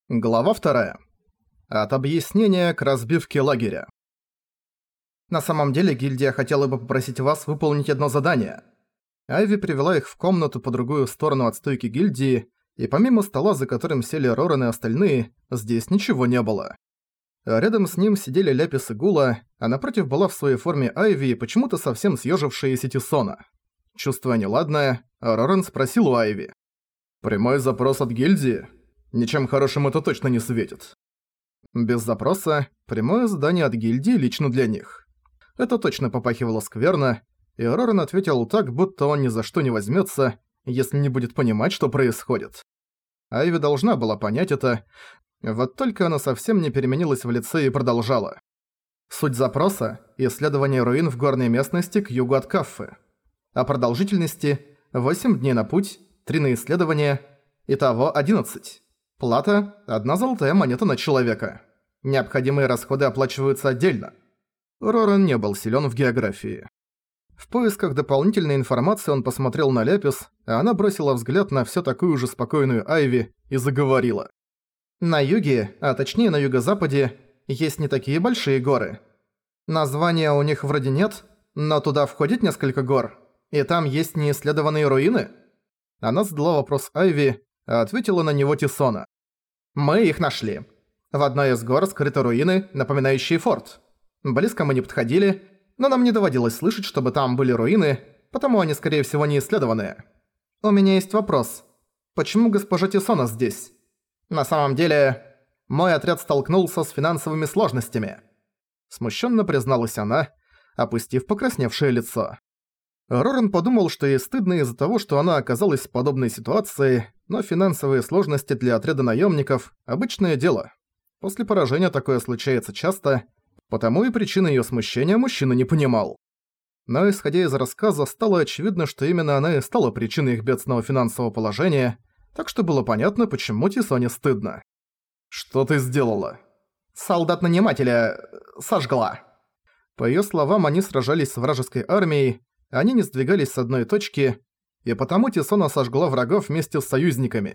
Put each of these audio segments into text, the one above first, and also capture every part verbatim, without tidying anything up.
Глава вторая. От объяснения к разбивке лагеря. На самом деле гильдия хотела бы попросить вас выполнить одно задание. Айви привела их в комнату по другую сторону от стойки гильдии, и помимо стола, за которым сели Роран и остальные, здесь ничего не было. Рядом с ним сидели Ляпис и Гула, а напротив была в своей форме Айви и почему-то совсем съежившаяся Тисона. Чувствуя неладное, Роран спросил у Айви. «Прямой запрос от гильдии? Ничем хорошим это точно не светит». Без запроса, прямое задание от гильдии лично для них. Это точно попахивало скверно, и Роран ответил так, будто он ни за что не возьмется, если не будет понимать, что происходит. Айви должна была понять это, вот только она совсем не переменилась в лице и продолжала. Суть запроса – исследование руин в горной местности к югу от Каффы. О продолжительности – восемь дней на путь, три на исследование, итого одиннадцать. Плата – одна золотая монета на человека. Необходимые расходы оплачиваются отдельно. Роран не был силен в географии. В поисках дополнительной информации он посмотрел на Ляпис, а она бросила взгляд на всё такую же спокойную Айви и заговорила. На юге, а точнее на юго-западе, есть не такие большие горы. Названия у них вроде нет, но туда входит несколько гор, и там есть неисследованные руины. Она задала вопрос Айви, а ответила на него Тисона. «Мы их нашли. В одной из гор скрыты руины, напоминающие форт. Близко мы не подходили, но нам не доводилось слышать, чтобы там были руины, потому они, скорее всего, не исследованные. У меня есть вопрос. Почему госпожа Тисона здесь? На самом деле, мой отряд столкнулся с финансовыми сложностями». Смущенно призналась она, опустив покрасневшее лицо. Роран подумал, что ей стыдно из-за того, что она оказалась в подобной ситуации, но финансовые сложности для отряда наемников – обычное дело. После поражения такое случается часто, потому и причины её смущения мужчина не понимал. Но исходя из рассказа, стало очевидно, что именно она и стала причиной их бедственного финансового положения, так что было понятно, почему Тисоне стыдно. «Что ты сделала?» «Солдат-нанимателя... сожгла». По её словам, они сражались с вражеской армией, они не сдвигались с одной точки, и потому Тисона сожгла врагов вместе с союзниками.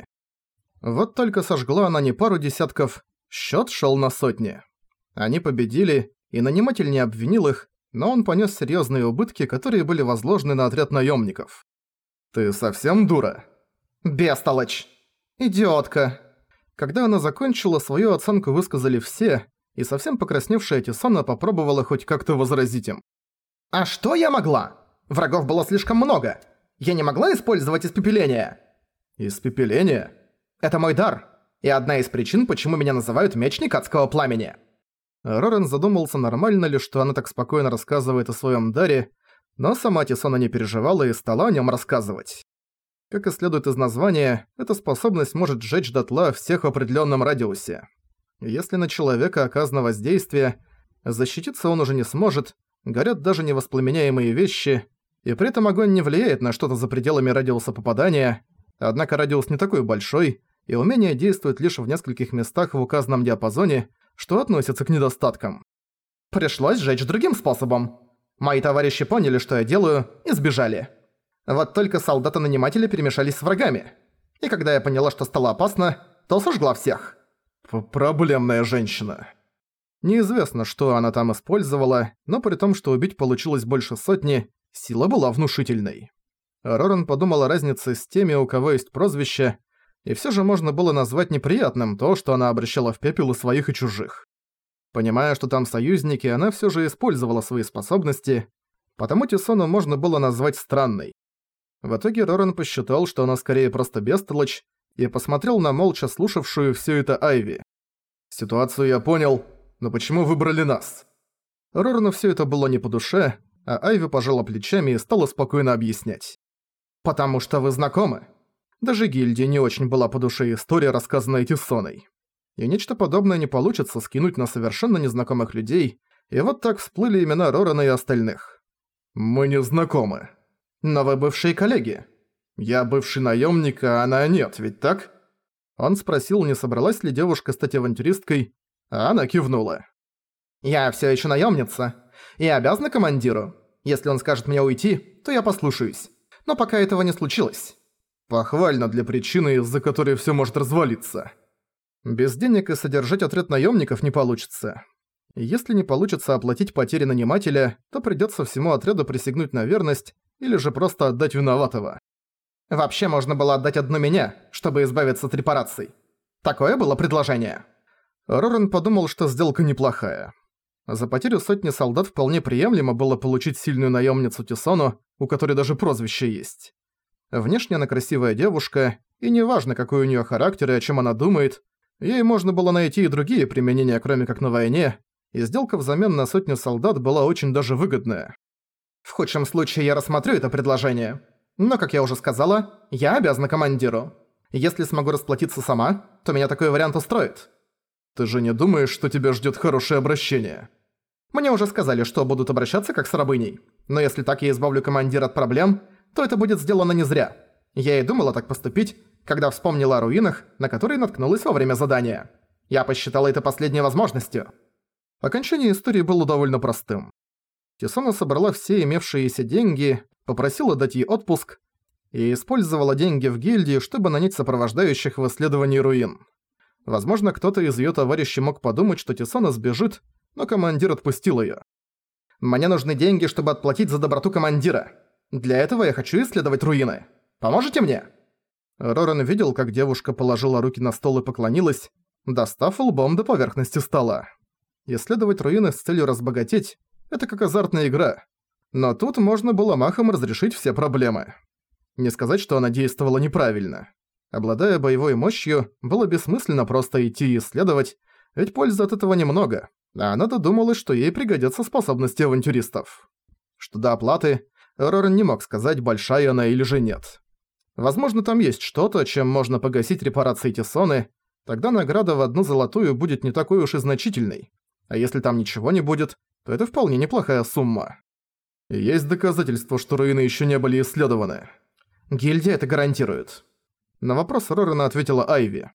Вот только сожгла она не пару десятков, счёт шёл на сотни. Они победили, и наниматель не обвинил их, но он понёс серьёзные убытки, которые были возложены на отряд наёмников. «Ты совсем дура?» «Бестолочь! Идиотка!» Когда она закончила, свою оценку высказали все, и совсем покрасневшая Тисона попробовала хоть как-то возразить им. «А что я могла? Врагов было слишком много. Я не могла использовать испепеление». «Испепеление?» «Это мой дар, и одна из причин, почему меня называют Мечник Адского Пламени». Роран задумался, нормально ли, что она так спокойно рассказывает о своем даре, но сама Тисона не переживала и стала о нем рассказывать. Как и следует из названия, эта способность может сжечь дотла всех в определенном радиусе. Если на человека оказано воздействие, защититься он уже не сможет, горят даже невоспламеняемые вещи, и при этом огонь не влияет на что-то за пределами радиуса попадания, однако радиус не такой большой, и умение действует лишь в нескольких местах в указанном диапазоне, что относится к недостаткам. Пришлось сжечь другим способом. Мои товарищи поняли, что я делаю, и сбежали. Вот только солдаты-наниматели перемешались с врагами. И когда я поняла, что стало опасно, то сожгла всех. Проблемная женщина. Неизвестно, что она там использовала, но при том, что убить получилось больше сотни, сила была внушительной. Роран подумал о разнице с теми, у кого есть прозвище, и всё же можно было назвать неприятным то, что она обращала в пепел и своих, и чужих. Понимая, что там союзники, она всё же использовала свои способности, потому Тисону можно было назвать странной. В итоге Роран посчитал, что она скорее просто бестолочь, и посмотрел на молча слушавшую всё это Айви. «Ситуацию я понял, но почему выбрали нас?» Рорану всё это было не по душе, а Айви пожала плечами и стала спокойно объяснять. «Потому что вы знакомы». Даже гильдии не очень была по душе история, рассказанная Тисоной. И нечто подобное не получится скинуть на совершенно незнакомых людей, и вот так всплыли имена Рорана и остальных. «Мы не знакомы. Но вы бывшие коллеги. Я бывший наемник, а она нет, ведь так?» Он спросил, не собралась ли девушка стать авантюристкой, а она кивнула. «Я всё ещё наемница, и обязана командиру. Если он скажет мне уйти, то я послушаюсь. Но пока этого не случилось». Похвально для причины, из-за которой всё может развалиться. Без денег и содержать отряд наемников не получится. Если не получится оплатить потери нанимателя, то придется всему отряду присягнуть на верность или же просто отдать виноватого. Вообще можно было отдать одну меня, чтобы избавиться от репараций. Такое было предложение. Роран подумал, что сделка неплохая. За потерю сотни солдат вполне приемлемо было получить сильную наемницу Тисону, у которой даже прозвище есть. Внешне она красивая девушка, и неважно, какой у нее характер и о чем она думает, ей можно было найти и другие применения, кроме как на войне, и сделка взамен на сотню солдат была очень даже выгодная. В худшем случае я рассмотрю это предложение. Но, как я уже сказала, я обязана командиру. Если смогу расплатиться сама, то меня такой вариант устроит. Ты же не думаешь, что тебя ждёт хорошее обращение? Мне уже сказали, что будут обращаться как с рабыней. Но если так я избавлю командира от проблем, то это будет сделано не зря. Я и думала так поступить, когда вспомнила о руинах, на которые наткнулась во время задания. Я посчитала это последней возможностью. Окончание истории было довольно простым. Тисона собрала все имевшиеся деньги, попросила дать ей отпуск и использовала деньги в гильдии, чтобы нанять сопровождающих в исследовании руин. Возможно, кто-то из её товарищей мог подумать, что Тисона сбежит, но командир отпустил её. «Мне нужны деньги, чтобы отплатить за доброту командира. Для этого я хочу исследовать руины. Поможете мне?» Роран видел, как девушка положила руки на стол и поклонилась, достав лбом до поверхности стола. Исследовать руины с целью разбогатеть – это как азартная игра. Но тут можно было махом разрешить все проблемы. Не сказать, что она действовала неправильно. Обладая боевой мощью, было бессмысленно просто идти и исследовать, ведь пользы от этого немного, а она додумалась, что ей пригодятся способности авантюристов. Что до оплаты, Роран не мог сказать, большая она или же нет. Возможно, там есть что-то, чем можно погасить репарации Тисоны, тогда награда в одну золотую будет не такой уж и значительной. А если там ничего не будет, то это вполне неплохая сумма. Есть доказательства, что руины еще не были исследованы. Гильдия это гарантирует. На вопрос Рорана ответила Айви.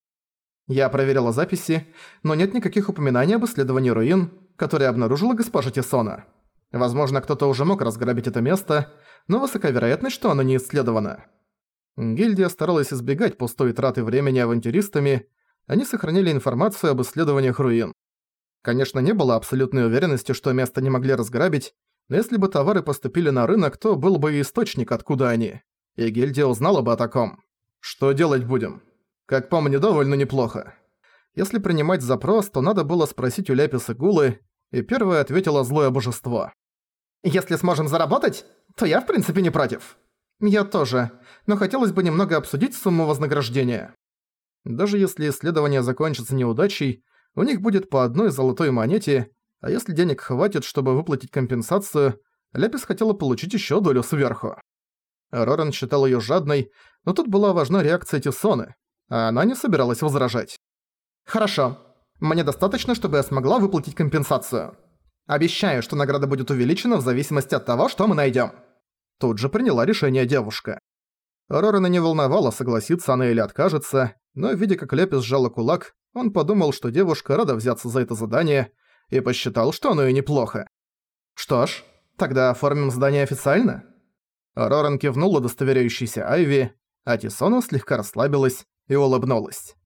Я проверила записи, но нет никаких упоминаний об исследовании руин, которые обнаружила госпожа Тисона. Возможно, кто-то уже мог разграбить это место, но высока вероятность, что оно не исследовано. Гильдия старалась избегать пустой траты времени авантюристами, они сохранили информацию об исследованиях руин. Конечно, не было абсолютной уверенности, что место не могли разграбить, но если бы товары поступили на рынок, то был бы и источник, откуда они. И гильдия узнала бы о таком. Что делать будем? Как по мне, довольно неплохо. Если принимать запрос, то надо было спросить у Ляписа Гулы, и первое ответило злое божество. «Если сможем заработать, то я в принципе не против». «Я тоже, но хотелось бы немного обсудить сумму вознаграждения». Даже если исследование закончится неудачей, у них будет по одной золотой монете, а если денег хватит, чтобы выплатить компенсацию, Ляпис хотела получить ещё долю сверху. Роран считал её жадной, но тут была важна реакция Тисоны, а она не собиралась возражать. «Хорошо. Мне достаточно, чтобы я смогла выплатить компенсацию. Обещаю, что награда будет увеличена в зависимости от того, что мы найдём». Тут же приняла решение девушка. Рорана не волновало, согласится она или откажется, но видя, как Ляпис сжала кулак, он подумал, что девушка рада взяться за это задание, и посчитал, что оно и неплохо. «Что ж, тогда оформим задание официально?» Роран кивнул удостоверяющейся Айви, а Тисона слегка расслабилась и улыбнулась.